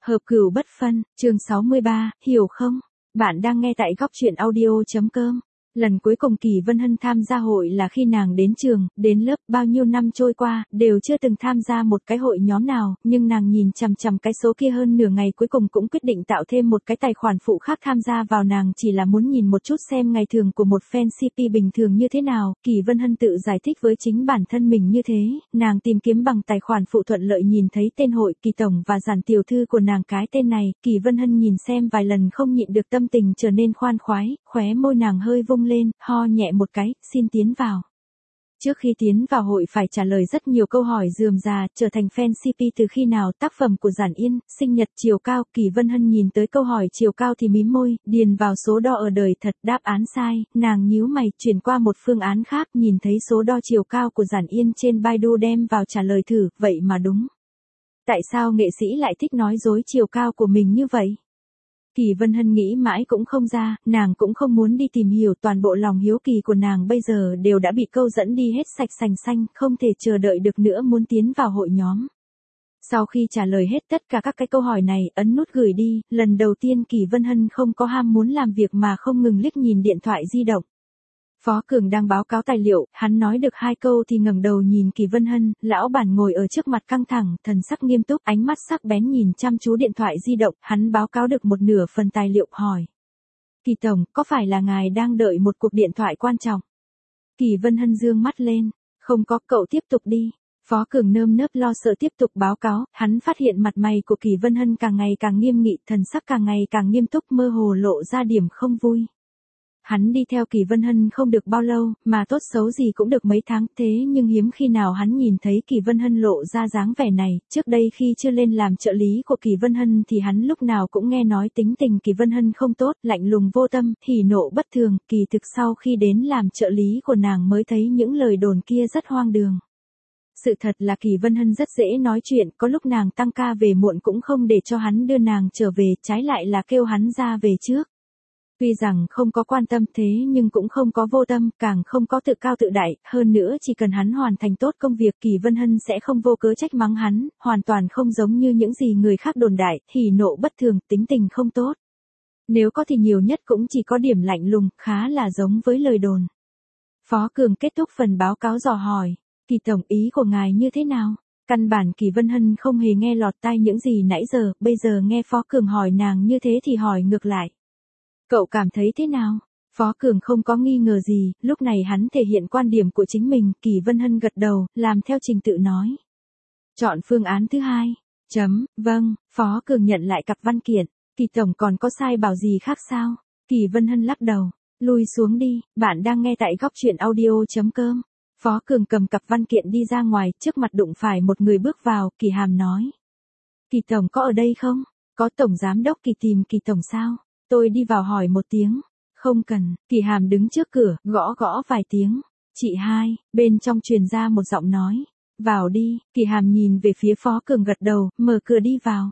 Hợp cửu bất phân, chương 63, hiểu không? Bạn đang nghe tại góc truyện audio.com. Lần cuối cùng Kỳ Vân Hân tham gia hội là khi nàng đến trường, đến lớp, bao nhiêu năm trôi qua, đều chưa từng tham gia một cái hội nhóm nào, nhưng nàng nhìn chằm chằm cái số kia hơn nửa ngày cuối cùng cũng quyết định tạo thêm một cái tài khoản phụ khác tham gia vào. Nàng chỉ là muốn nhìn một chút xem ngày thường của một fan CP bình thường như thế nào. Kỳ Vân Hân tự giải thích với chính bản thân mình như thế, nàng tìm kiếm bằng tài khoản phụ thuận lợi nhìn thấy tên hội Kỳ Tổng và Giản tiểu thư của nàng cái tên này, Kỳ Vân Hân nhìn xem vài lần không nhịn được tâm tình trở nên khoan khoái, khóe môi nàng hơi vung lên, ho nhẹ một cái, xin tiến vào. Trước khi tiến vào hội phải trả lời rất nhiều câu hỏi rườm rà, trở thành fan CP từ khi nào, tác phẩm của Giản Yên, sinh nhật, chiều cao. Kỳ Vân Hân nhìn tới câu hỏi chiều cao thì mím môi, điền vào số đo ở đời thật, đáp án sai, nàng nhíu mày, chuyển qua một phương án khác, nhìn thấy số đo chiều cao của Giản Yên trên Baidu đem vào trả lời thử, vậy mà đúng. Tại sao nghệ sĩ lại thích nói dối chiều cao của mình như vậy? Kỳ Vân Hân nghĩ mãi cũng không ra, nàng cũng không muốn đi tìm hiểu, toàn bộ lòng hiếu kỳ của nàng bây giờ đều đã bị câu dẫn đi hết sạch sành xanh, không thể chờ đợi được nữa muốn tiến vào hội nhóm. Sau khi trả lời hết tất cả các cái câu hỏi này, ấn nút gửi đi, lần đầu tiên Kỳ Vân Hân không có ham muốn làm việc mà không ngừng liếc nhìn điện thoại di động. Phó Cường đang báo cáo tài liệu, hắn nói được 2 câu thì ngẩng đầu nhìn Kỳ Vân Hân, lão bản ngồi ở trước mặt căng thẳng, thần sắc nghiêm túc, ánh mắt sắc bén nhìn chăm chú điện thoại di động, hắn báo cáo được một nửa phần tài liệu, hỏi. Kỳ Tổng, có phải là ngài đang đợi một cuộc điện thoại quan trọng? Kỳ Vân Hân dương mắt lên, không có, cậu tiếp tục đi. Phó Cường nơm nớp lo sợ tiếp tục báo cáo, hắn phát hiện mặt mày của Kỳ Vân Hân càng ngày càng nghiêm nghị, thần sắc càng ngày càng nghiêm túc, mơ hồ lộ ra điểm không vui. Hắn đi theo Kỳ Vân Hân không được bao lâu, mà tốt xấu gì cũng được mấy tháng, thế nhưng hiếm khi nào hắn nhìn thấy Kỳ Vân Hân lộ ra dáng vẻ này. Trước đây khi chưa lên làm trợ lý của Kỳ Vân Hân thì hắn lúc nào cũng nghe nói tính tình Kỳ Vân Hân không tốt, lạnh lùng vô tâm, hỉ nộ bất thường. Kỳ thực sau khi đến làm trợ lý của nàng mới thấy những lời đồn kia rất hoang đường. Sự thật là Kỳ Vân Hân rất dễ nói chuyện, có lúc nàng tăng ca về muộn cũng không để cho hắn đưa nàng trở về, trái lại là kêu hắn ra về trước. Tuy rằng không có quan tâm thế nhưng cũng không có vô tâm, càng không có tự cao tự đại, hơn nữa chỉ cần hắn hoàn thành tốt công việc Kỳ Vân Hân sẽ không vô cớ trách mắng hắn, hoàn toàn không giống như những gì người khác đồn đại, hỉ nộ bất thường, tính tình không tốt. Nếu có thì nhiều nhất cũng chỉ có điểm lạnh lùng, khá là giống với lời đồn. Phó Cường kết thúc phần báo cáo dò hỏi, Kỳ Tổng, ý của ngài như thế nào? Căn bản Kỳ Vân Hân không hề nghe lọt tai những gì nãy giờ, bây giờ nghe Phó Cường hỏi nàng như thế thì hỏi ngược lại. Cậu cảm thấy thế nào? Phó Cường không có nghi ngờ gì, lúc này hắn thể hiện quan điểm của chính mình, Kỳ Vân Hân gật đầu, làm theo trình tự nói. Chọn phương án thứ 2. Vâng, Phó Cường nhận lại cặp văn kiện, Kỳ Tổng còn có sai bảo gì khác sao? Kỳ Vân Hân lắc đầu, lui xuống đi, bạn đang nghe tại góc truyện audio.com. Phó Cường cầm cặp văn kiện đi ra ngoài, trước mặt đụng phải một người bước vào, Kỳ Hàm nói. Kỳ Tổng có ở đây không? Có Tổng Giám đốc Kỳ tìm Kỳ Tổng sao? Tôi đi vào hỏi một tiếng. Không cần, Kỳ Hàm đứng trước cửa, gõ gõ vài tiếng. Chị hai, bên trong truyền ra một giọng nói. Vào đi, Kỳ Hàm nhìn về phía Phó Cường gật đầu, mở cửa đi vào.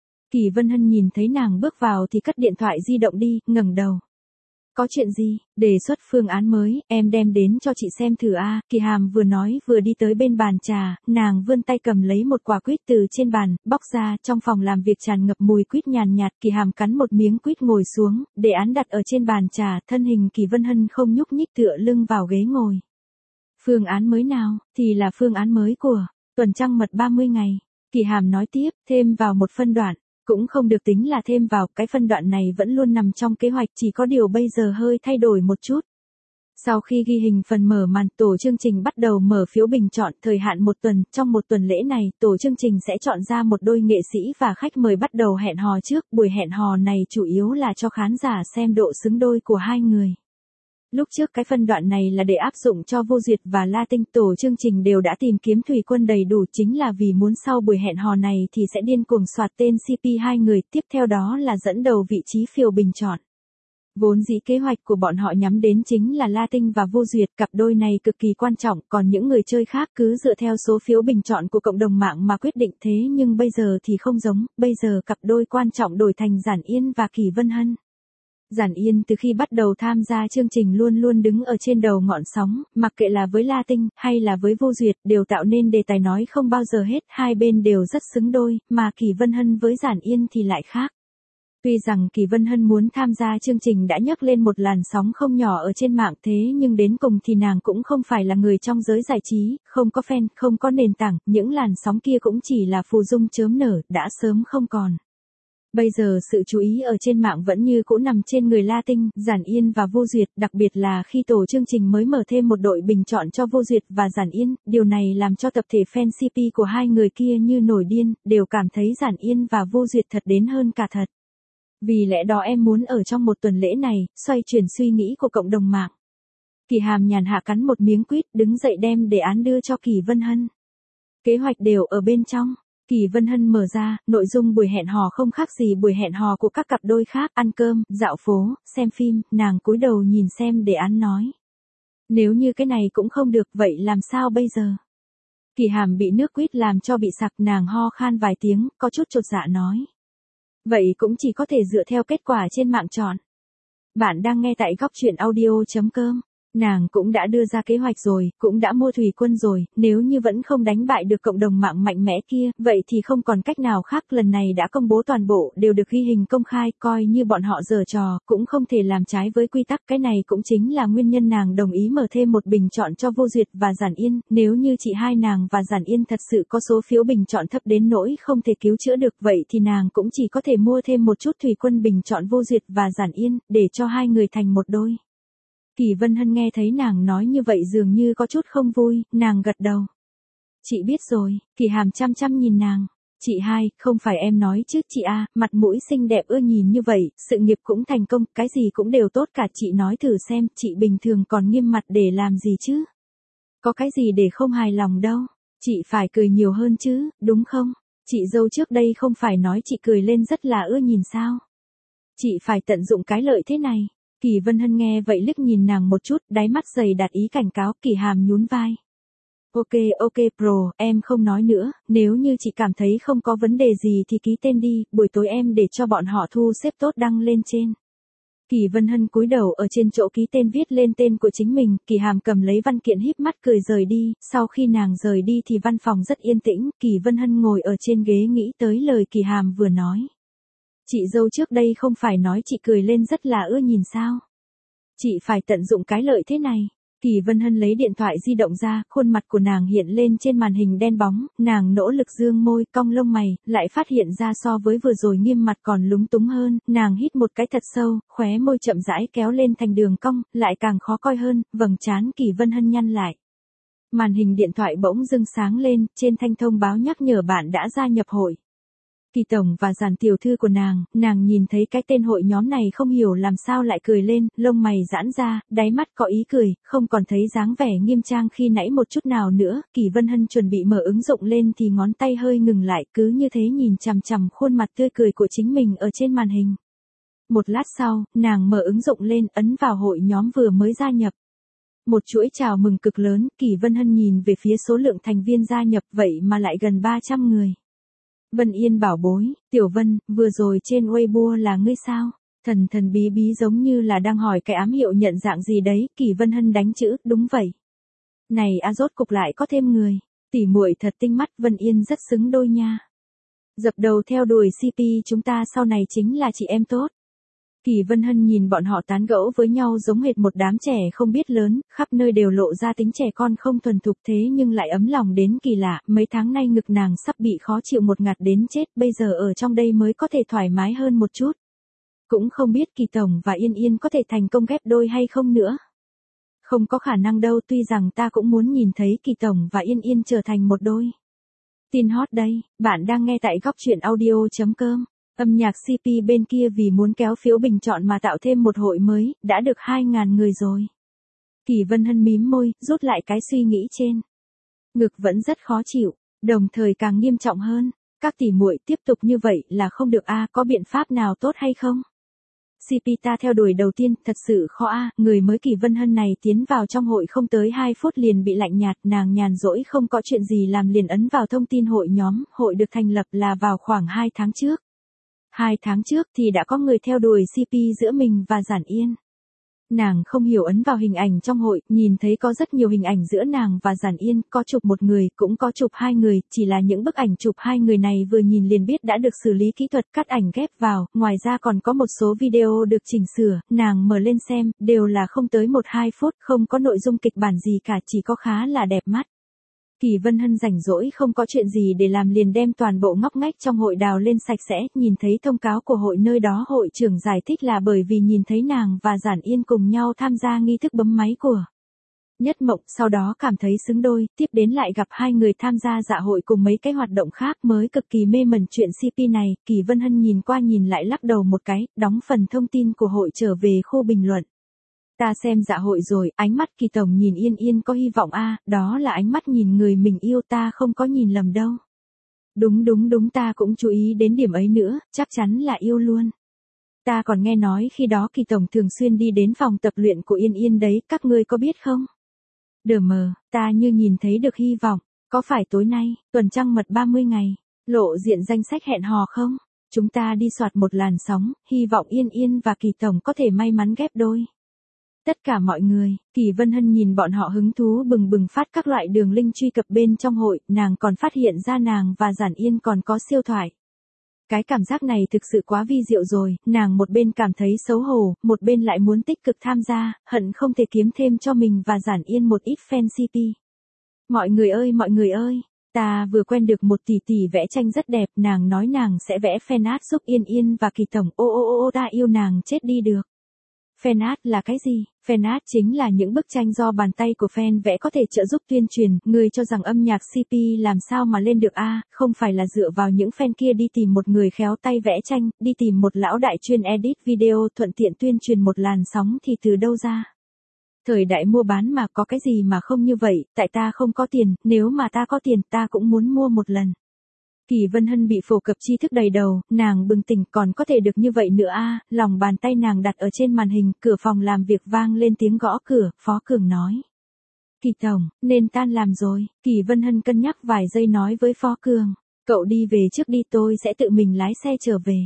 Kỳ Vân Hân nhìn thấy nàng bước vào thì cất điện thoại di động đi, ngẩng đầu. Có chuyện gì? Đề xuất phương án mới, em đem đến cho chị xem thử a. Kỳ Hàm vừa nói vừa đi tới bên bàn trà, nàng vươn tay cầm lấy một quả quýt từ trên bàn, bóc ra, trong phòng làm việc tràn ngập mùi quýt nhàn nhạt. Kỳ Hàm cắn một miếng quýt ngồi xuống, đề án đặt ở trên bàn trà, thân hình Kỳ Vân Hân không nhúc nhích tựa lưng vào ghế ngồi. Phương án mới nào? Thì là phương án mới của tuần trăng mật 30 ngày. Kỳ Hàm nói tiếp, thêm vào một phân đoạn. Cũng không được tính là thêm vào, cái phân đoạn này vẫn luôn nằm trong kế hoạch, chỉ có điều bây giờ hơi thay đổi một chút. Sau khi ghi hình phần mở màn, tổ chương trình bắt đầu mở phiếu bình chọn, thời hạn 1 tuần, trong 1 tuần lễ này, tổ chương trình sẽ chọn ra một đôi nghệ sĩ và khách mời bắt đầu hẹn hò trước, buổi hẹn hò này chủ yếu là cho khán giả xem độ xứng đôi của hai người. Lúc trước cái phân đoạn này là để áp dụng cho Vô Duyệt và La Tinh, tổ chương trình đều đã tìm kiếm thủy quân đầy đủ, chính là vì muốn sau buổi hẹn hò này thì sẽ điên cuồng soạt tên CP hai người, tiếp theo đó là dẫn đầu vị trí phiếu bình chọn. Vốn dĩ kế hoạch của bọn họ nhắm đến chính là La Tinh và Vô Duyệt, cặp đôi này cực kỳ quan trọng, còn những người chơi khác cứ dựa theo số phiếu bình chọn của cộng đồng mạng mà quyết định, thế nhưng bây giờ thì không giống, bây giờ cặp đôi quan trọng đổi thành Giản Yên và Kỳ Vân Hân. Giản Yên từ khi bắt đầu tham gia chương trình luôn luôn đứng ở trên đầu ngọn sóng, mặc kệ là với La Tinh, hay là với Vô Duyệt, đều tạo nên đề tài nói không bao giờ hết, hai bên đều rất xứng đôi, mà Kỳ Vân Hân với Giản Yên thì lại khác. Tuy rằng Kỳ Vân Hân muốn tham gia chương trình đã nhấc lên một làn sóng không nhỏ ở trên mạng thế nhưng đến cùng thì nàng cũng không phải là người trong giới giải trí, không có fan, không có nền tảng, những làn sóng kia cũng chỉ là phù dung chớm nở, đã sớm không còn. Bây giờ sự chú ý ở trên mạng vẫn như cũ nằm trên người La Tinh, Giản Yên và Vô Duyệt, đặc biệt là khi tổ chương trình mới mở thêm một đội bình chọn cho Vô Duyệt và Giản Yên, điều này làm cho tập thể fan CP của hai người kia như nổi điên, đều cảm thấy Giản Yên và Vô Duyệt thật đến hơn cả thật. Vì lẽ đó em muốn ở trong một tuần lễ này, xoay chuyển suy nghĩ của cộng đồng mạng. Kỳ Hàm nhàn hạ cắn một miếng quýt, đứng dậy đem đề án đưa cho Kỳ Vân Hân. Kế hoạch đều ở bên trong. Kỳ Vân Hân mở ra, nội dung buổi hẹn hò không khác gì buổi hẹn hò của các cặp đôi khác, ăn cơm, dạo phố, xem phim, nàng cúi đầu nhìn xem đề án nói. Nếu như cái này cũng không được, vậy làm sao bây giờ? Kỳ Hàm bị nước quýt làm cho bị sặc, nàng ho khan vài tiếng, có chút chột dạ nói. Vậy cũng chỉ có thể dựa theo kết quả trên mạng chọn. Bạn đang nghe tại góc truyện audio.com. Nàng cũng đã đưa ra kế hoạch rồi, cũng đã mua thủy quân rồi, nếu như vẫn không đánh bại được cộng đồng mạng mạnh mẽ kia, vậy thì không còn cách nào khác, lần này đã công bố toàn bộ, đều được ghi hình công khai, coi như bọn họ giở trò, cũng không thể làm trái với quy tắc, cái này cũng chính là nguyên nhân nàng đồng ý mở thêm một bình chọn cho Vô Duyệt và Giản Yên, nếu như chị hai nàng và Giản Yên thật sự có số phiếu bình chọn thấp đến nỗi không thể cứu chữa được, vậy thì nàng cũng chỉ có thể mua thêm một chút thủy quân bình chọn Vô Duyệt và Giản Yên, để cho hai người thành một đôi. Kỳ Vân Hân nghe thấy nàng nói như vậy dường như có chút không vui, nàng gật đầu. Chị biết rồi, Kỳ Hàm chăm chăm nhìn nàng. Chị hai, không phải em nói chứ chị a, mặt mũi xinh đẹp ưa nhìn như vậy, sự nghiệp cũng thành công, cái gì cũng đều tốt cả, chị nói thử xem, chị bình thường còn nghiêm mặt để làm gì chứ? Có cái gì để không hài lòng đâu, chị phải cười nhiều hơn chứ, đúng không? Chị dâu trước đây không phải nói chị cười lên rất là ưa nhìn sao? Chị phải tận dụng cái lợi thế này. Kỳ Vân Hân nghe vậy liếc nhìn nàng một chút, đáy mắt dày đặt ý cảnh cáo, Kỳ Hàm nhún vai. Ok bro, em không nói nữa, nếu như chị cảm thấy không có vấn đề gì thì ký tên đi, buổi tối em để cho bọn họ thu xếp tốt đăng lên trên. Kỳ Vân Hân cúi đầu ở trên chỗ ký tên viết lên tên của chính mình, Kỳ Hàm cầm lấy văn kiện híp mắt cười rời đi, sau khi nàng rời đi thì văn phòng rất yên tĩnh, Kỳ Vân Hân ngồi ở trên ghế nghĩ tới lời Kỳ Hàm vừa nói. Chị dâu trước đây không phải nói chị cười lên rất là ưa nhìn sao? Chị phải tận dụng cái lợi thế này. Kỳ Vân Hân lấy điện thoại di động ra, khuôn mặt của nàng hiện lên trên màn hình đen bóng, nàng nỗ lực dương môi, cong lông mày, lại phát hiện ra so với vừa rồi nghiêm mặt còn lúng túng hơn, nàng hít một cái thật sâu, khóe môi chậm rãi kéo lên thành đường cong, lại càng khó coi hơn, vầng trán Kỳ Vân Hân nhăn lại. Màn hình điện thoại bỗng dưng sáng lên, trên thanh thông báo nhắc nhở bạn đã gia nhập hội. Kỳ tổng và Giản tiểu thư của nàng nhìn thấy cái tên hội nhóm này không hiểu làm sao lại cười lên, lông mày giãn ra, đáy mắt có ý cười, không còn thấy dáng vẻ nghiêm trang khi nãy một chút nào nữa, Kỳ Vân Hân chuẩn bị mở ứng dụng lên thì ngón tay hơi ngừng lại, cứ như thế nhìn chằm chằm khuôn mặt tươi cười của chính mình ở trên màn hình. Một lát sau, nàng mở ứng dụng lên, ấn vào hội nhóm vừa mới gia nhập. Một chuỗi chào mừng cực lớn, Kỳ Vân Hân nhìn về phía số lượng thành viên gia nhập vậy mà lại gần 300 người. Vân Yên bảo bối, Tiểu Vân, vừa rồi trên Weibo là ngươi sao? Thần bí bí giống như là đang hỏi cái ám hiệu nhận dạng gì đấy, Kỳ Vân Hân đánh chữ, đúng vậy. Này rốt cục lại có thêm người, tỉ muội thật tinh mắt, Vân Yên rất xứng đôi nha. Dập đầu theo đuổi CP chúng ta sau này chính là chị em tốt. Kỳ Vân Hân nhìn bọn họ tán gẫu với nhau giống hệt một đám trẻ không biết lớn, khắp nơi đều lộ ra tính trẻ con không thuần thục thế nhưng lại ấm lòng đến kỳ lạ, mấy tháng nay ngực nàng sắp bị khó chịu một ngạt đến chết, bây giờ ở trong đây mới có thể thoải mái hơn một chút. Cũng không biết Kỳ tổng và Yên Yên có thể thành công ghép đôi hay không nữa. Không có khả năng đâu, tuy rằng ta cũng muốn nhìn thấy Kỳ tổng và Yên Yên trở thành một đôi. Tin hot đây, bạn đang nghe tại góc truyện audio.com. Âm nhạc CP bên kia vì muốn kéo phiếu bình chọn mà tạo thêm một hội mới, đã được 2.000 người rồi. Kỳ Vân Hân mím môi, rút lại cái suy nghĩ trên. Ngực vẫn rất khó chịu, đồng thời càng nghiêm trọng hơn. Các tỷ muội tiếp tục như vậy là không được có biện pháp nào tốt hay không? CP ta theo đuổi đầu tiên, thật sự khó người mới Kỳ Vân Hân này tiến vào trong hội không tới 2 phút liền bị lạnh nhạt, nàng nhàn rỗi không có chuyện gì làm liền ấn vào thông tin hội nhóm, hội được thành lập là vào khoảng 2 tháng trước. 2 tháng trước thì đã có người theo đuổi CP giữa mình và Giản Yên. Nàng không hiểu ấn vào hình ảnh trong hội, nhìn thấy có rất nhiều hình ảnh giữa nàng và Giản Yên, có chụp một người, cũng có chụp 2 người, chỉ là những bức ảnh chụp 2 người này vừa nhìn liền biết đã được xử lý kỹ thuật cắt ảnh ghép vào, ngoài ra còn có một số video được chỉnh sửa, nàng mở lên xem, đều là không tới 1-2 phút, không có nội dung kịch bản gì cả, chỉ có khá là đẹp mắt. Kỳ Vân Hân rảnh rỗi không có chuyện gì để làm liền đem toàn bộ ngóc ngách trong hội đào lên sạch sẽ, nhìn thấy thông cáo của hội nơi đó hội trưởng giải thích là bởi vì nhìn thấy nàng và Giản Yên cùng nhau tham gia nghi thức bấm máy của Nhất Mộng, sau đó cảm thấy xứng đôi, tiếp đến lại gặp 2 người tham gia dạ hội cùng mấy cái hoạt động khác mới cực kỳ mê mẩn chuyện CP này, Kỳ Vân Hân nhìn qua nhìn lại lắc đầu một cái, đóng phần thông tin của hội trở về khu bình luận. Ta xem dạ hội rồi, ánh mắt Kỳ tổng nhìn Yên Yên có hy vọng a, đó là ánh mắt nhìn người mình yêu, ta không có nhìn lầm đâu. Đúng ta cũng chú ý đến điểm ấy nữa, chắc chắn là yêu luôn. Ta còn nghe nói khi đó Kỳ tổng thường xuyên đi đến phòng tập luyện của Yên Yên đấy, các ngươi có biết không? Đờ mờ, ta như nhìn thấy được hy vọng, có phải tối nay, tuần trăng mật 30 ngày, lộ diện danh sách hẹn hò không? Chúng ta đi soạt một làn sóng, hy vọng Yên Yên và Kỳ tổng có thể may mắn ghép đôi. Tất cả mọi người, Kỳ Vân Hân nhìn bọn họ hứng thú bừng bừng phát các loại đường link truy cập bên trong hội, nàng còn phát hiện ra nàng và Giản Yên còn có siêu thoại. Cái cảm giác này thực sự quá vi diệu rồi, nàng một bên cảm thấy xấu hổ, một bên lại muốn tích cực tham gia, hận không thể kiếm thêm cho mình và Giản Yên một ít fan CP. Mọi người ơi, ta vừa quen được một tỷ tỷ vẽ tranh rất đẹp, nàng nói nàng sẽ vẽ fan art giúp Yên Yên và Kỳ tổng, ô ta yêu nàng chết đi được. Fan art là cái gì? Fan art chính là những bức tranh do bàn tay của fan vẽ có thể trợ giúp tuyên truyền, người cho rằng âm nhạc CP làm sao mà lên được a, không phải là dựa vào những fan kia đi tìm một người khéo tay vẽ tranh, đi tìm một lão đại chuyên edit video thuận tiện tuyên truyền một làn sóng thì từ đâu ra? Thời đại mua bán mà có cái gì mà không như vậy, tại ta không có tiền, nếu mà ta có tiền ta cũng muốn mua một lần. Kỳ Vân Hân bị phổ cập tri thức đầy đầu, nàng bừng tỉnh còn có thể được như vậy nữa a, lòng bàn tay nàng đặt ở trên màn hình, cửa phòng làm việc vang lên tiếng gõ cửa, Phó Cường nói. Kỳ tổng, nên tan làm rồi, Kỳ Vân Hân cân nhắc vài giây nói với Phó Cường, cậu đi về trước đi tôi sẽ tự mình lái xe trở về.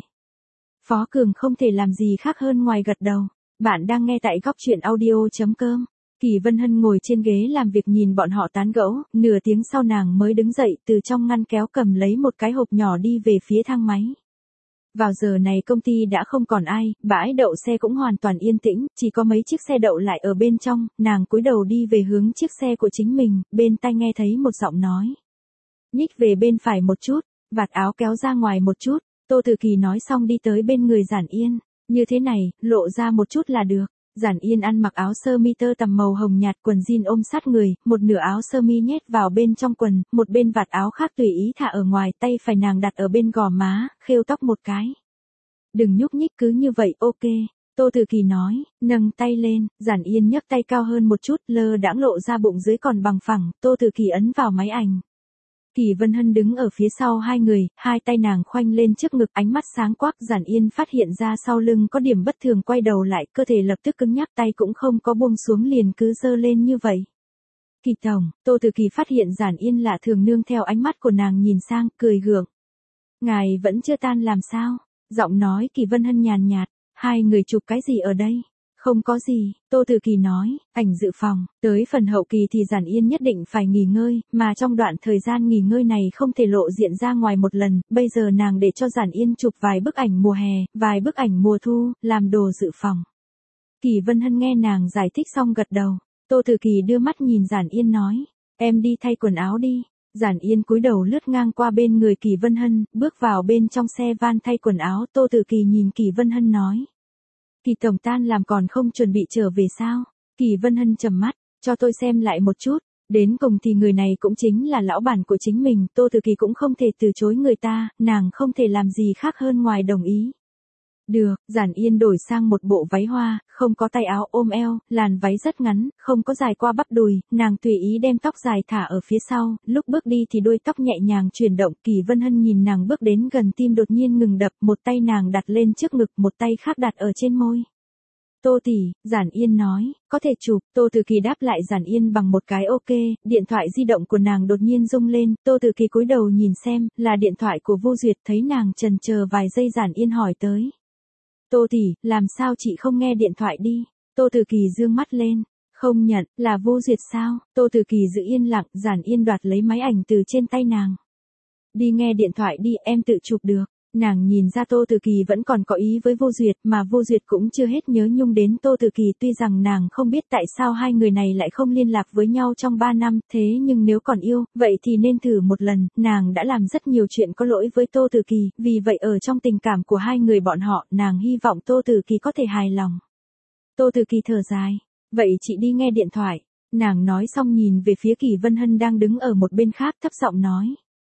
Phó Cường không thể làm gì khác hơn ngoài gật đầu, bạn đang nghe tại góc truyện audio.com. Kỳ Vân Hân ngồi trên ghế làm việc nhìn bọn họ tán gẫu, nửa tiếng sau nàng mới đứng dậy từ trong ngăn kéo cầm lấy một cái hộp nhỏ đi về phía thang máy. Vào giờ này công ty đã không còn ai, bãi đậu xe cũng hoàn toàn yên tĩnh, chỉ có mấy chiếc xe đậu lại ở bên trong, nàng cúi đầu đi về hướng chiếc xe của chính mình, bên tai nghe thấy một giọng nói. Nhích về bên phải một chút, vạt áo kéo ra ngoài một chút, Tô Tử Kỳ nói xong đi tới bên người Giản Yên, như thế này, lộ ra một chút là được. Giản Yên ăn mặc áo sơ mi tơ tằm màu hồng nhạt, quần jean ôm sát người, một nửa áo sơ mi nhét vào bên trong quần, một bên vạt áo khác tùy ý thả ở ngoài, tay phải nàng đặt ở bên gò má, khêu tóc một cái. Đừng nhúc nhích cứ như vậy, ok. Tô Tử Kỳ nói, nâng tay lên, Giản Yên nhấc tay cao hơn một chút, lơ đãng lộ ra bụng dưới còn bằng phẳng, Tô Tử Kỳ ấn vào máy ảnh. Kỳ Vân Hân đứng ở phía sau hai người, hai tay nàng khoanh lên trước ngực, ánh mắt sáng quắc. Giản Yên phát hiện ra sau lưng có điểm bất thường, quay đầu lại, cơ thể lập tức cứng nhắc, tay cũng không có buông xuống liền cứ giơ lên như vậy. Kỳ tổng, Tô Tử Kỳ phát hiện Giản Yên lạ thường, nương theo ánh mắt của nàng nhìn sang, cười gượng. Ngài vẫn chưa tan làm sao? Giọng nói Kỳ Vân Hân nhàn nhạt, hai người chụp cái gì ở đây? Không có gì, Tô Tử Kỳ nói, ảnh dự phòng, tới phần hậu kỳ thì Giản Yên nhất định phải nghỉ ngơi, mà trong đoạn thời gian nghỉ ngơi này không thể lộ diện ra ngoài một lần, bây giờ nàng để cho Giản Yên chụp vài bức ảnh mùa hè, vài bức ảnh mùa thu, làm đồ dự phòng. Kỳ Vân Hân nghe nàng giải thích xong gật đầu, Tô Tử Kỳ đưa mắt nhìn Giản Yên nói, em đi thay quần áo đi. Giản Yên cúi đầu lướt ngang qua bên người Kỳ Vân Hân, bước vào bên trong xe van thay quần áo, Tô Tử Kỳ nhìn Kỳ Vân Hân nói. Kỳ tổng tan làm còn không chuẩn bị trở về sao? Kỳ Vân Hân trầm mắt, cho tôi xem lại một chút, đến cùng thì người này cũng chính là lão bản của chính mình, Tô Tử Kỳ cũng không thể từ chối người ta, nàng không thể làm gì khác hơn ngoài đồng ý. Được, Giản Yên đổi sang một bộ váy hoa, không có tay áo ôm eo, làn váy rất ngắn, không có dài qua bắp đùi, nàng tùy ý đem tóc dài thả ở phía sau, lúc bước đi thì đuôi tóc nhẹ nhàng chuyển động. Kỳ Vân Hân nhìn nàng bước đến gần, tim đột nhiên ngừng đập, một tay nàng đặt lên trước ngực, một tay khác đặt ở trên môi. Tô tỷ, Giản Yên nói, có thể chụp. Tô Từ Kỳ đáp lại Giản Yên bằng một cái ok, điện thoại di động của nàng đột nhiên rung lên, Tô Từ Kỳ cúi đầu nhìn xem, là điện thoại của Vu Duyệt, thấy nàng chần chờ vài giây Giản Yên hỏi tới. Tô tỷ, làm sao chị không nghe điện thoại đi? Tô Từ Kỳ dương mắt lên. Không nhận, là Vu Duyệt sao? Tô Từ Kỳ giữ yên lặng, Giản Yên đoạt lấy máy ảnh từ trên tay nàng. Đi nghe điện thoại đi, em tự chụp được. Nàng nhìn ra Tô Từ Kỳ vẫn còn có ý với Vu Duyệt, mà Vu Duyệt cũng chưa hết nhớ nhung đến Tô Từ Kỳ, tuy rằng nàng không biết tại sao hai người này lại không liên lạc với nhau trong 3 năm, thế nhưng nếu còn yêu, vậy thì nên thử một lần, nàng đã làm rất nhiều chuyện có lỗi với Tô Từ Kỳ, vì vậy ở trong tình cảm của hai người bọn họ, nàng hy vọng Tô Từ Kỳ có thể hài lòng. Tô Từ Kỳ thở dài, vậy chị đi nghe điện thoại. Nàng nói xong nhìn về phía Kỳ Vân Hân đang đứng ở một bên khác, thấp giọng nói.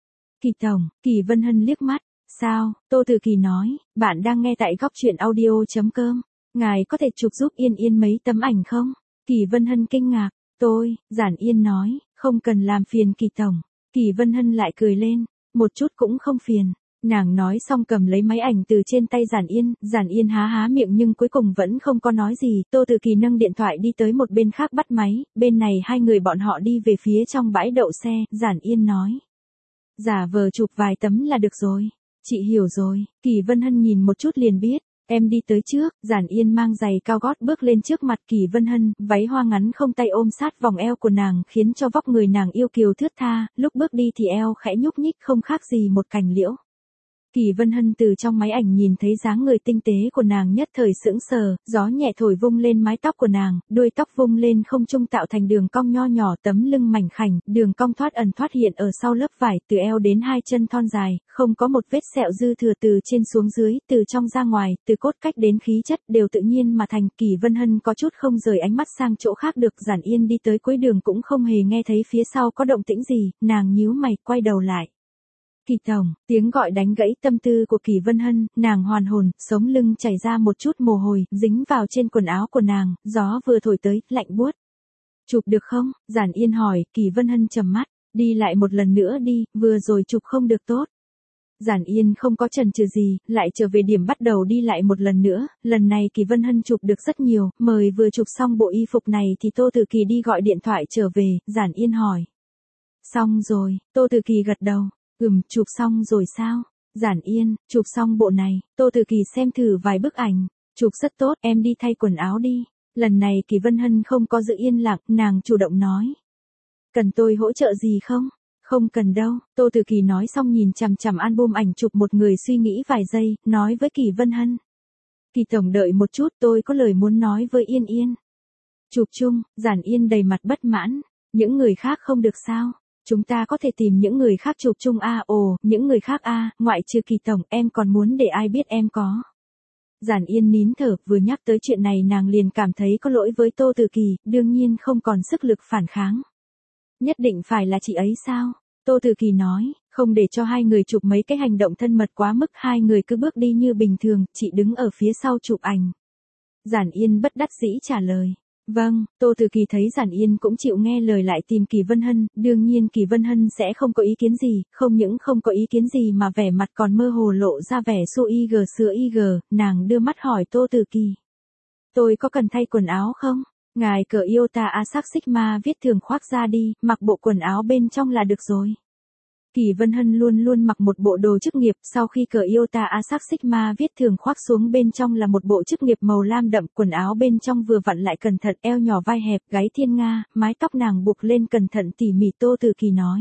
Kỳ tổng. Kỳ Vân Hân liếc mắt. Sao? Tô Từ Kỳ nói, bạn đang nghe tại góc truyện audio.com. Ngài có thể chụp giúp Yên Yên mấy tấm ảnh không? Kỳ Vân Hân kinh ngạc. Giản Yên nói, không cần làm phiền Kỳ tổng. Kỳ Vân Hân lại cười lên, một chút cũng không phiền. Nàng nói xong cầm lấy máy ảnh từ trên tay Giản Yên há há miệng nhưng cuối cùng vẫn không có nói gì, Tô Từ Kỳ nâng điện thoại đi tới một bên khác bắt máy, bên này hai người bọn họ đi về phía trong bãi đậu xe, Giản Yên nói. Giả vờ chụp vài tấm là được rồi. Chị hiểu rồi, Kỳ Vân Hân nhìn một chút liền biết, em đi tới trước, Giản Yên mang giày cao gót bước lên trước mặt Kỳ Vân Hân, váy hoa ngắn không tay ôm sát vòng eo của nàng khiến cho vóc người nàng yêu kiều thướt tha, lúc bước đi thì eo khẽ nhúc nhích không khác gì một cành liễu. Kỳ Vân Hân từ trong máy ảnh nhìn thấy dáng người tinh tế của nàng nhất thời sững sờ, gió nhẹ thổi vung lên mái tóc của nàng, đuôi tóc vung lên không trung tạo thành đường cong nho nhỏ, tấm lưng mảnh khảnh, đường cong thoát ẩn thoát hiện ở sau lớp vải, từ eo đến hai chân thon dài, không có một vết sẹo dư thừa từ trên xuống dưới, từ trong ra ngoài, từ cốt cách đến khí chất đều tự nhiên mà thành. Kỳ Vân Hân có chút không rời ánh mắt sang chỗ khác được. Giản Yên đi tới cuối đường cũng không hề nghe thấy phía sau có động tĩnh gì, nàng nhíu mày quay đầu lại. Kỳ tổng, tiếng gọi đánh gãy tâm tư của Kỳ Vân Hân, nàng hoàn hồn, sống lưng chảy ra một chút mồ hôi, dính vào trên quần áo của nàng, gió vừa thổi tới, lạnh buốt. Chụp được không? Giản Yên hỏi, Kỳ Vân Hân trầm mắt, đi lại một lần nữa đi, vừa rồi chụp không được tốt. Giản Yên không có chần chừ gì, lại trở về điểm bắt đầu đi lại một lần nữa, lần này Kỳ Vân Hân chụp được rất nhiều, mời vừa chụp xong bộ y phục này thì Tô Từ Kỳ đi gọi điện thoại trở về, Giản Yên hỏi. Xong rồi, Tô Từ Kỳ gật đầu. Chụp xong rồi sao? Giản Yên, chụp xong bộ này, Tô Từ Kỳ xem thử vài bức ảnh, chụp rất tốt, em đi thay quần áo đi. Lần này Kỳ Vân Hân không có giữ yên lặng, nàng chủ động nói. Cần tôi hỗ trợ gì không? Không cần đâu, Tô Từ Kỳ nói xong nhìn chằm chằm album ảnh chụp một người suy nghĩ vài giây, nói với Kỳ Vân Hân. Kỳ tổng đợi một chút, tôi có lời muốn nói với Yên Yên. Chụp chung, Giản Yên đầy mặt bất mãn, những người khác không được sao? Chúng ta có thể tìm những người khác chụp chung những người khác ngoại trừ Kỳ tổng, em còn muốn để ai biết em có. Giản Yên nín thở, vừa nhắc tới chuyện này nàng liền cảm thấy có lỗi với Tô Từ Kỳ, đương nhiên không còn sức lực phản kháng. Nhất định phải là chị ấy sao? Tô Từ Kỳ nói, không để cho hai người chụp mấy cái hành động thân mật quá mức, hai người cứ bước đi như bình thường, chị đứng ở phía sau chụp ảnh. Giản Yên bất đắc dĩ trả lời. Vâng, Tô Từ Kỳ thấy Giản Yên cũng chịu nghe lời lại tìm Kỳ Vân Hân, đương nhiên Kỳ Vân Hân sẽ không có ý kiến gì, không những không có ý kiến gì mà vẻ mặt còn mơ hồ lộ ra vẻ sữa nàng đưa mắt hỏi Tô Từ Kỳ. Tôi có cần thay quần áo không? Ngài cởi Iota Asac Sigma viết thường khoác ra đi, mặc bộ quần áo bên trong là được rồi. Kỳ Vân Hân luôn luôn mặc một bộ đồ chức nghiệp, sau khi cởi Iota Asac Sigma viết thường khoác xuống bên trong là một bộ chức nghiệp màu lam đậm, quần áo bên trong vừa vặn lại cẩn thận, eo nhỏ vai hẹp, gáy thiên nga, mái tóc nàng buộc lên cẩn thận tỉ mỉ. Tô Từ Kỳ nói.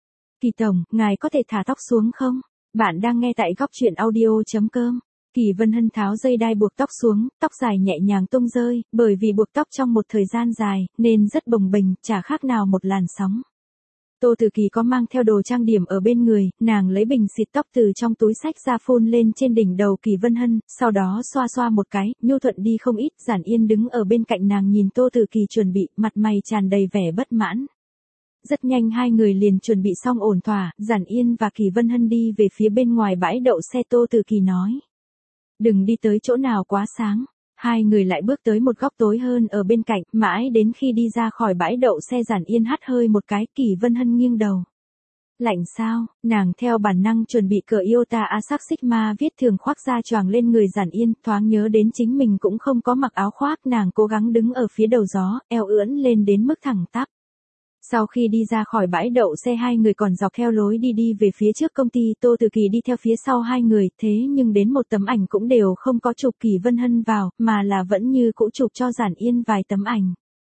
Kỳ tổng, ngài có thể thả tóc xuống không? Bạn đang nghe tại góc truyện audio.com. Kỳ Vân Hân tháo dây đai buộc tóc xuống, tóc dài nhẹ nhàng tung rơi, bởi vì buộc tóc trong một thời gian dài, nên rất bồng bềnh, chả khác nào một làn sóng. Tô Từ Kỳ có mang theo đồ trang điểm ở bên người, nàng lấy bình xịt tóc từ trong túi xách ra phun lên trên đỉnh đầu Kỳ Vân Hân, sau đó xoa xoa một cái, nhu thuận đi không ít. Giản Yên đứng ở bên cạnh nàng nhìn Tô Từ Kỳ chuẩn bị, mặt mày tràn đầy vẻ bất mãn. Rất nhanh hai người liền chuẩn bị xong ổn thỏa, Giản Yên và Kỳ Vân Hân đi về phía bên ngoài bãi đậu xe. Tô Từ Kỳ nói. Đừng đi tới chỗ nào quá sáng. Hai người lại bước tới một góc tối hơn ở bên cạnh, mãi đến khi đi ra khỏi bãi đậu xe Giản Yên hắt hơi một cái, Kỳ Vân Hân nghiêng đầu. Lạnh sao? Nàng theo bản năng chuẩn bị cởi Iota Asac Sigma viết thường khoác da choàng lên người Giản Yên, thoáng nhớ đến chính mình cũng không có mặc áo khoác, nàng cố gắng đứng ở phía đầu gió, eo ưỡn lên đến mức thẳng tắp. Sau khi đi ra khỏi bãi đậu xe, hai người còn dọc theo lối đi về phía trước công ty, Tô Từ Kỳ đi theo phía sau hai người, thế nhưng đến một tấm ảnh cũng đều không có chụp Kỳ Vân Hân vào, mà là vẫn như cũ chụp cho Giản Yên vài tấm ảnh.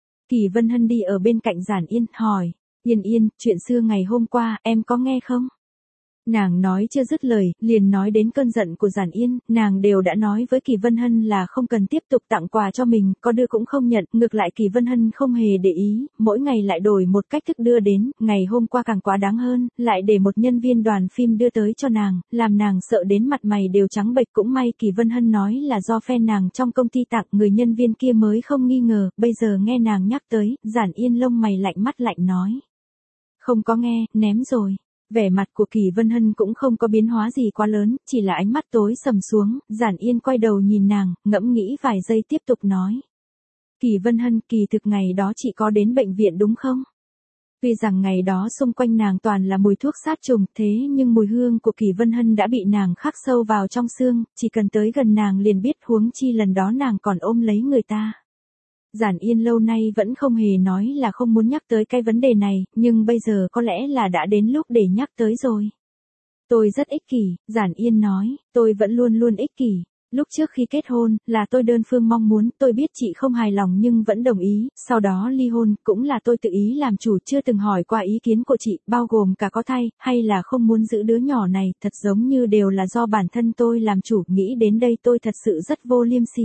Kỳ Vân Hân đi ở bên cạnh Giản Yên, hỏi, Yên Yên, chuyện xưa ngày hôm qua, em có nghe không? Nàng nói chưa dứt lời, liền nói đến cơn giận của Giản Yên, nàng đều đã nói với Kỳ Vân Hân là không cần tiếp tục tặng quà cho mình, có đưa cũng không nhận, ngược lại Kỳ Vân Hân không hề để ý, mỗi ngày lại đổi một cách thức đưa đến, ngày hôm qua càng quá đáng hơn, lại để một nhân viên đoàn phim đưa tới cho nàng, làm nàng sợ đến mặt mày đều trắng bệch, cũng may Kỳ Vân Hân nói là do fan nàng trong công ty tặng, người nhân viên kia mới không nghi ngờ, bây giờ nghe nàng nhắc tới, Giản Yên lông mày lạnh, mắt lạnh nói. Không có nghe, ném rồi. Vẻ mặt của Kỳ Vân Hân cũng không có biến hóa gì quá lớn, chỉ là ánh mắt tối sầm xuống, Giản Yên quay đầu nhìn nàng, ngẫm nghĩ vài giây tiếp tục nói. Kỳ Vân Hân, kỳ thực ngày đó chị có đến bệnh viện đúng không? Tuy rằng ngày đó xung quanh nàng toàn là mùi thuốc sát trùng, thế nhưng mùi hương của Kỳ Vân Hân đã bị nàng khắc sâu vào trong xương, chỉ cần tới gần nàng liền biết, huống chi lần đó nàng còn ôm lấy người ta. Giản Yên lâu nay vẫn không hề nói là không muốn nhắc tới cái vấn đề này, nhưng bây giờ có lẽ là đã đến lúc để nhắc tới rồi. Tôi rất ích kỷ, Giản Yên nói, tôi vẫn luôn luôn ích kỷ. Lúc trước khi kết hôn, là tôi đơn phương mong muốn, tôi biết chị không hài lòng nhưng vẫn đồng ý, sau đó ly hôn, cũng là tôi tự ý làm chủ, chưa từng hỏi qua ý kiến của chị, bao gồm cả có thai, hay là không muốn giữ đứa nhỏ này, thật giống như đều là do bản thân tôi làm chủ, nghĩ đến đây tôi thật sự rất vô liêm sỉ.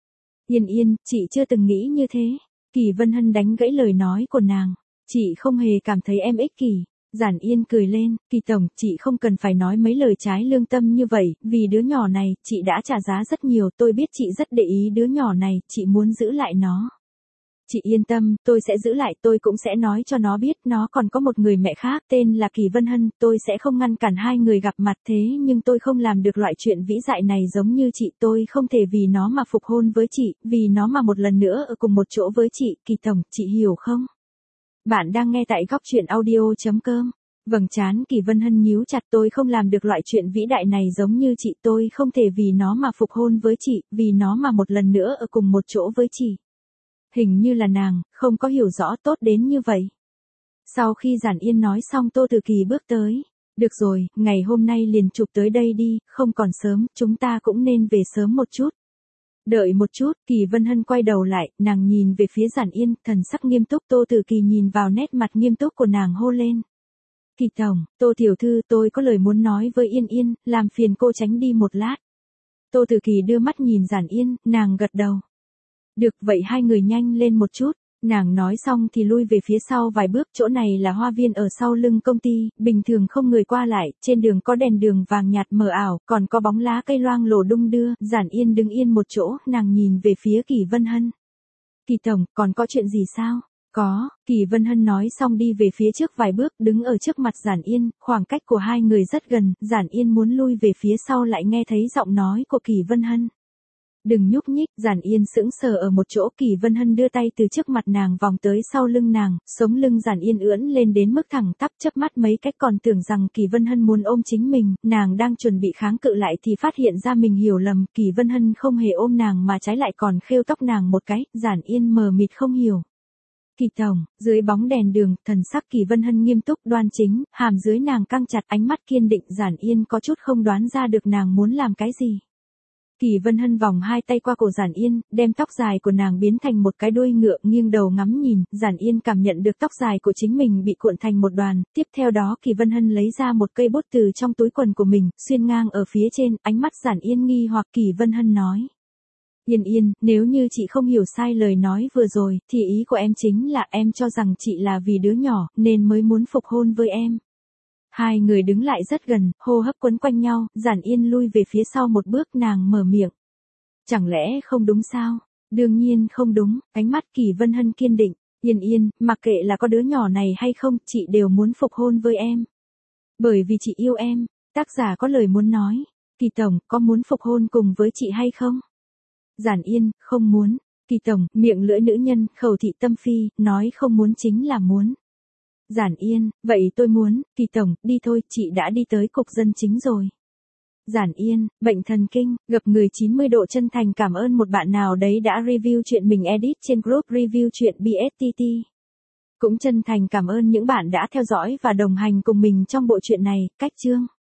Yên Yên, chị chưa từng nghĩ như thế. Kỳ Vân Hân đánh gãy lời nói của nàng. Chị không hề cảm thấy em ích kỷ. Giản Yên cười lên, Kỳ tổng, chị không cần phải nói mấy lời trái lương tâm như vậy, vì đứa nhỏ này, chị đã trả giá rất nhiều, tôi biết chị rất để ý đứa nhỏ này, chị muốn giữ lại nó. Chị yên tâm, tôi sẽ giữ lại, tôi cũng sẽ nói cho nó biết nó còn có một người mẹ khác tên là Kỳ Vân Hân, tôi sẽ không ngăn cản hai người gặp mặt, thế nhưng tôi không làm được loại chuyện vĩ đại này giống như chị, tôi không thể vì nó mà phục hôn với chị, vì nó mà một lần nữa ở cùng một chỗ với chị, Kỳ tổng, chị hiểu không? Bạn đang nghe tại góc truyện audio.com. Vầng trán Kỳ Vân Hân nhíu chặt, tôi không làm được loại chuyện vĩ đại này giống như chị, tôi không thể vì nó mà phục hôn với chị, vì nó mà một lần nữa ở cùng một chỗ với chị. Hình như là nàng, không có hiểu rõ tốt đến như vậy. Sau khi Giản Yên nói xong, Tô Từ Kỳ bước tới. Được rồi, ngày hôm nay liền chụp tới đây đi, không còn sớm, chúng ta cũng nên về sớm một chút. Đợi một chút, Kỳ Vân Hân quay đầu lại, nàng nhìn về phía Giản Yên, thần sắc nghiêm túc, Tô Từ Kỳ nhìn vào nét mặt nghiêm túc của nàng hô lên. Kỳ tổng, Tô tiểu thư, tôi có lời muốn nói với Yên Yên, làm phiền cô tránh đi một lát. Tô Từ Kỳ đưa mắt nhìn Giản Yên, nàng gật đầu. Được, vậy hai người nhanh lên một chút. Nàng nói xong thì lui về phía sau vài bước, chỗ này là hoa viên ở sau lưng công ty, bình thường không người qua lại, trên đường có đèn đường vàng nhạt mờ ảo, còn có bóng lá cây loang lổ đung đưa, Giản Yên đứng yên một chỗ, nàng nhìn về phía Kỳ Vân Hân. Kỳ tổng, còn có chuyện gì sao? Có, Kỳ Vân Hân nói xong đi về phía trước vài bước, đứng ở trước mặt Giản Yên, khoảng cách của hai người rất gần, Giản Yên muốn lui về phía sau lại nghe thấy giọng nói của Kỳ Vân Hân. Đừng nhúc nhích, Giản Yên sững sờ ở một chỗ, Kỳ Vân Hân đưa tay từ trước mặt nàng vòng tới sau lưng nàng, sống lưng Giản Yên ưỡn lên đến mức thẳng tắp, chớp mắt mấy cách còn tưởng rằng Kỳ Vân Hân muốn ôm chính mình, nàng đang chuẩn bị kháng cự lại thì phát hiện ra mình hiểu lầm, Kỳ Vân Hân không hề ôm nàng mà trái lại còn khêu tóc nàng một cái, Giản Yên mờ mịt không hiểu. Kỳ tổng, dưới bóng đèn đường, thần sắc Kỳ Vân Hân nghiêm túc đoan chính, hàm dưới nàng căng chặt, ánh mắt kiên định, Giản Yên có chút không đoán ra được nàng muốn làm cái gì. Kỳ Vân Hân vòng hai tay qua cổ Giản Yên, đem tóc dài của nàng biến thành một cái đuôi ngựa, nghiêng đầu ngắm nhìn, Giản Yên cảm nhận được tóc dài của chính mình bị cuộn thành một đoàn, tiếp theo đó Kỳ Vân Hân lấy ra một cây bút từ trong túi quần của mình, xuyên ngang ở phía trên, ánh mắt Giản Yên nghi hoặc, Kỳ Vân Hân nói. Yên Yên, nếu như chị không hiểu sai lời nói vừa rồi, thì ý của em chính là em cho rằng chị là vì đứa nhỏ, nên mới muốn phục hôn với em. Hai người đứng lại rất gần, hô hấp quấn quanh nhau, Giản Yên lui về phía sau một bước, nàng mở miệng. Chẳng lẽ không đúng sao? Đương nhiên không đúng, ánh mắt Kỳ Vân Hân kiên định. Yên Yên, mặc kệ là có đứa nhỏ này hay không, chị đều muốn phục hôn với em. Bởi vì chị yêu em, tác giả có lời muốn nói. Kỳ tổng, có muốn phục hôn cùng với chị hay không? Giản Yên, không muốn. Kỳ tổng, miệng lưỡi nữ nhân, khẩu thị tâm phi, nói không muốn chính là muốn. Giản Yên, vậy tôi muốn, Kỳ tổng, đi thôi, chị đã đi tới cục dân chính rồi. Giản Yên, bệnh thần kinh, gặp người 90 độ chân thành cảm ơn một bạn nào đấy đã review chuyện mình edit trên group review chuyện BSTT. Cũng chân thành cảm ơn những bạn đã theo dõi và đồng hành cùng mình trong bộ truyện này, cách chương.